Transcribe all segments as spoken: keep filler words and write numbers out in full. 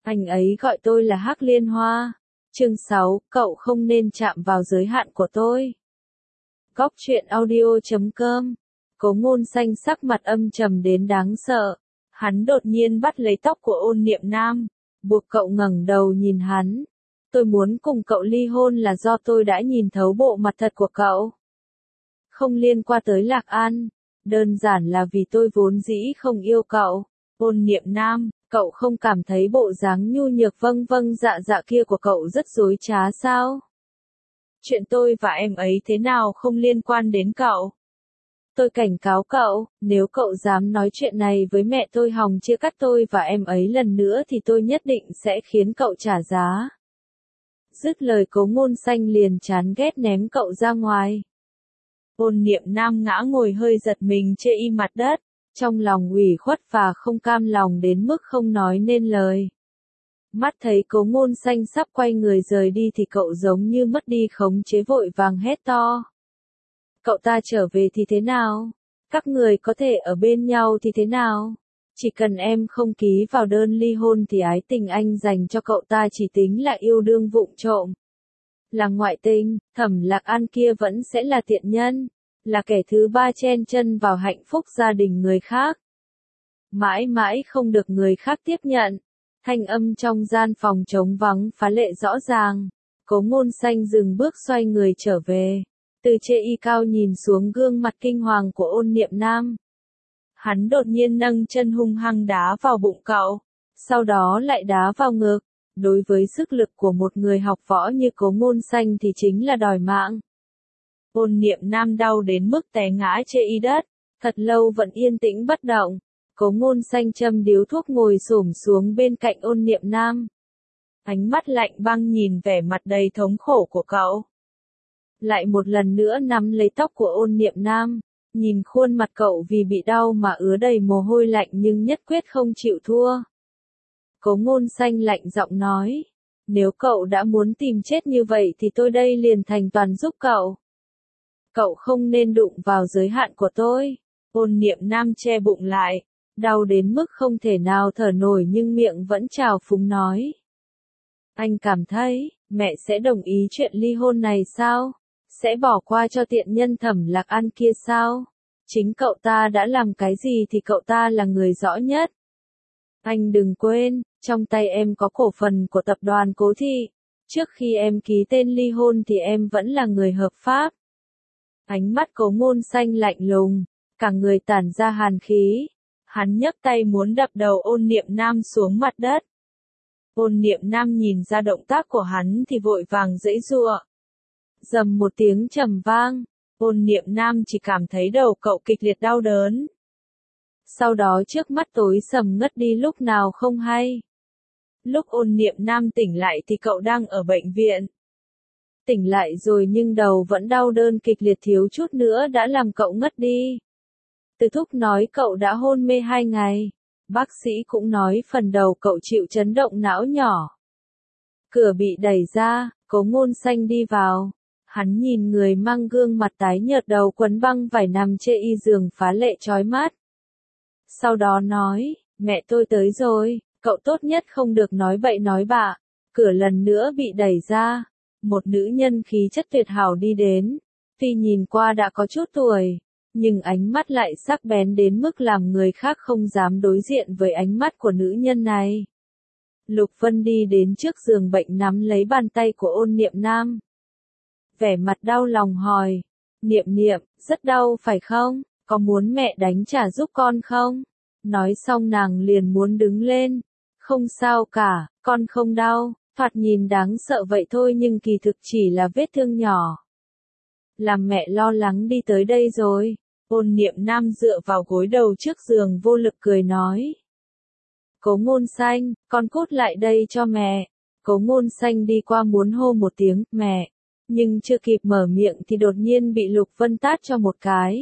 Anh ấy gọi tôi là Hắc Liên Hoa. Chương sáu, cậu không nên chạm vào giới hạn của tôi. Góc truyện audio chấm com. Cố Ngôn Xanh sắc mặt âm trầm đến đáng sợ. Hắn đột nhiên bắt lấy tóc của Ôn Niệm Nam, buộc cậu ngẩng đầu nhìn hắn. Tôi muốn cùng cậu ly hôn là do tôi đã nhìn thấu bộ mặt thật của cậu. Không liên quan tới Lạc An, đơn giản là vì tôi vốn dĩ không yêu cậu. Ôn Niệm Nam, cậu không cảm thấy bộ dáng nhu nhược vâng vâng dạ dạ kia của cậu rất dối trá sao? Chuyện tôi và em ấy thế nào không liên quan đến cậu? Tôi cảnh cáo cậu, nếu cậu dám nói chuyện này với mẹ tôi hòng chia cắt tôi và em ấy lần nữa thì tôi nhất định sẽ khiến cậu trả giá. Dứt lời Cố Ngôn Xanh liền chán ghét ném cậu ra ngoài. Ôn Niệm Nam ngã ngồi hơi giật mình chê y mặt đất, trong lòng ủy khuất và không cam lòng đến mức không nói nên lời. Mắt thấy Cố Ngôn Xanh sắp quay người rời đi thì cậu giống như mất đi khống chế vội vàng hét to. Cậu ta trở về thì thế nào? Các người có thể ở bên nhau thì thế nào? Chỉ cần em không ký vào đơn ly hôn thì ái tình anh dành cho cậu ta chỉ tính là yêu đương vụng trộm. Là ngoại tình, Thẩm Lạc An kia vẫn sẽ là tiện nhân, là kẻ thứ ba chen chân vào hạnh phúc gia đình người khác. Mãi mãi không được người khác tiếp nhận. Thanh âm trong gian phòng trống vắng phá lệ rõ ràng. Cố Ngôn Xanh dừng bước xoay người trở về. Từ trên y cao nhìn xuống gương mặt kinh hoàng của Ôn Niệm Nam. Hắn đột nhiên nâng chân hung hăng đá vào bụng cậu, sau đó lại đá vào ngực. Đối với sức lực của một người học võ như Cố Ngôn Xanh thì chính là đòi mạng. Ôn Niệm Nam đau đến mức té ngã trên y đất, thật lâu vẫn yên tĩnh bất động. Cố Ngôn Xanh châm điếu thuốc ngồi xổm xuống bên cạnh Ôn Niệm Nam. Ánh mắt lạnh băng nhìn vẻ mặt đầy thống khổ của cậu. Lại một lần nữa nắm lấy tóc của Ôn Niệm Nam, nhìn khuôn mặt cậu vì bị đau mà ứa đầy mồ hôi lạnh nhưng nhất quyết không chịu thua. Cố Ngôn Xanh lạnh giọng nói, nếu cậu đã muốn tìm chết như vậy thì tôi đây liền thành toàn giúp cậu. Cậu không nên đụng vào giới hạn của tôi. Ôn Niệm Nam che bụng lại, đau đến mức không thể nào thở nổi nhưng miệng vẫn trào phúng nói. Anh cảm thấy, mẹ sẽ đồng ý chuyện ly hôn này sao? Sẽ bỏ qua cho tiện nhân Thẩm Lạc An kia sao? Chính cậu ta đã làm cái gì thì cậu ta là người rõ nhất. Anh đừng quên, trong tay em có cổ phần của tập đoàn Cố Thị. Trước khi em ký tên ly hôn thì em vẫn là người hợp pháp. Ánh mắt Cố Ngôn Xanh lạnh lùng, cả người tản ra hàn khí. Hắn nhấc tay muốn đập đầu Ôn Niệm Nam xuống mặt đất. Ôn Niệm Nam nhìn ra động tác của hắn thì vội vàng giãy giụa. Rầm một tiếng trầm vang, Ôn Niệm Nam chỉ cảm thấy đầu cậu kịch liệt đau đớn. Sau đó trước mắt tối sầm ngất đi lúc nào không hay. Lúc Ôn Niệm Nam tỉnh lại thì cậu đang ở bệnh viện. Tỉnh lại rồi nhưng đầu vẫn đau đớn kịch liệt thiếu chút nữa đã làm cậu ngất đi. Từ thúc nói cậu đã hôn mê hai ngày. Bác sĩ cũng nói phần đầu cậu chịu chấn động não nhỏ. Cửa bị đẩy ra, Cố Ngôn Xanh đi vào. Hắn nhìn người mang gương mặt tái nhợt đầu quấn băng vải nằm trên y giường phá lệ chói mắt. Sau đó nói, mẹ tôi tới rồi, cậu tốt nhất không được nói bậy nói bạ. Cửa lần nữa bị đẩy ra. Một nữ nhân khí chất tuyệt hảo đi đến. Tuy nhìn qua đã có chút tuổi, nhưng ánh mắt lại sắc bén đến mức làm người khác không dám đối diện với ánh mắt của nữ nhân này. Lục Vân đi đến trước giường bệnh nắm lấy bàn tay của Ôn Niệm Nam. Vẻ mặt đau lòng hỏi, Niệm Niệm, rất đau phải không? Có muốn mẹ đánh trả giúp con không? Nói xong nàng liền muốn đứng lên. Không sao cả, con không đau, thoạt nhìn đáng sợ vậy thôi nhưng kỳ thực chỉ là vết thương nhỏ. Làm mẹ lo lắng đi tới đây rồi. Ôn Niệm Nam dựa vào gối đầu trước giường vô lực cười nói. Cố Ngôn Xanh, con cút lại đây cho mẹ. Cố Ngôn Xanh đi qua muốn hô một tiếng, mẹ. Nhưng chưa kịp mở miệng thì đột nhiên bị Lục Vân tát cho một cái.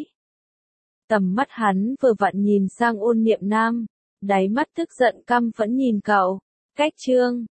Tầm mắt hắn vừa vặn nhìn sang Ôn Niệm Nam. Đáy mắt tức giận căm phẫn nhìn cậu. Cách chương.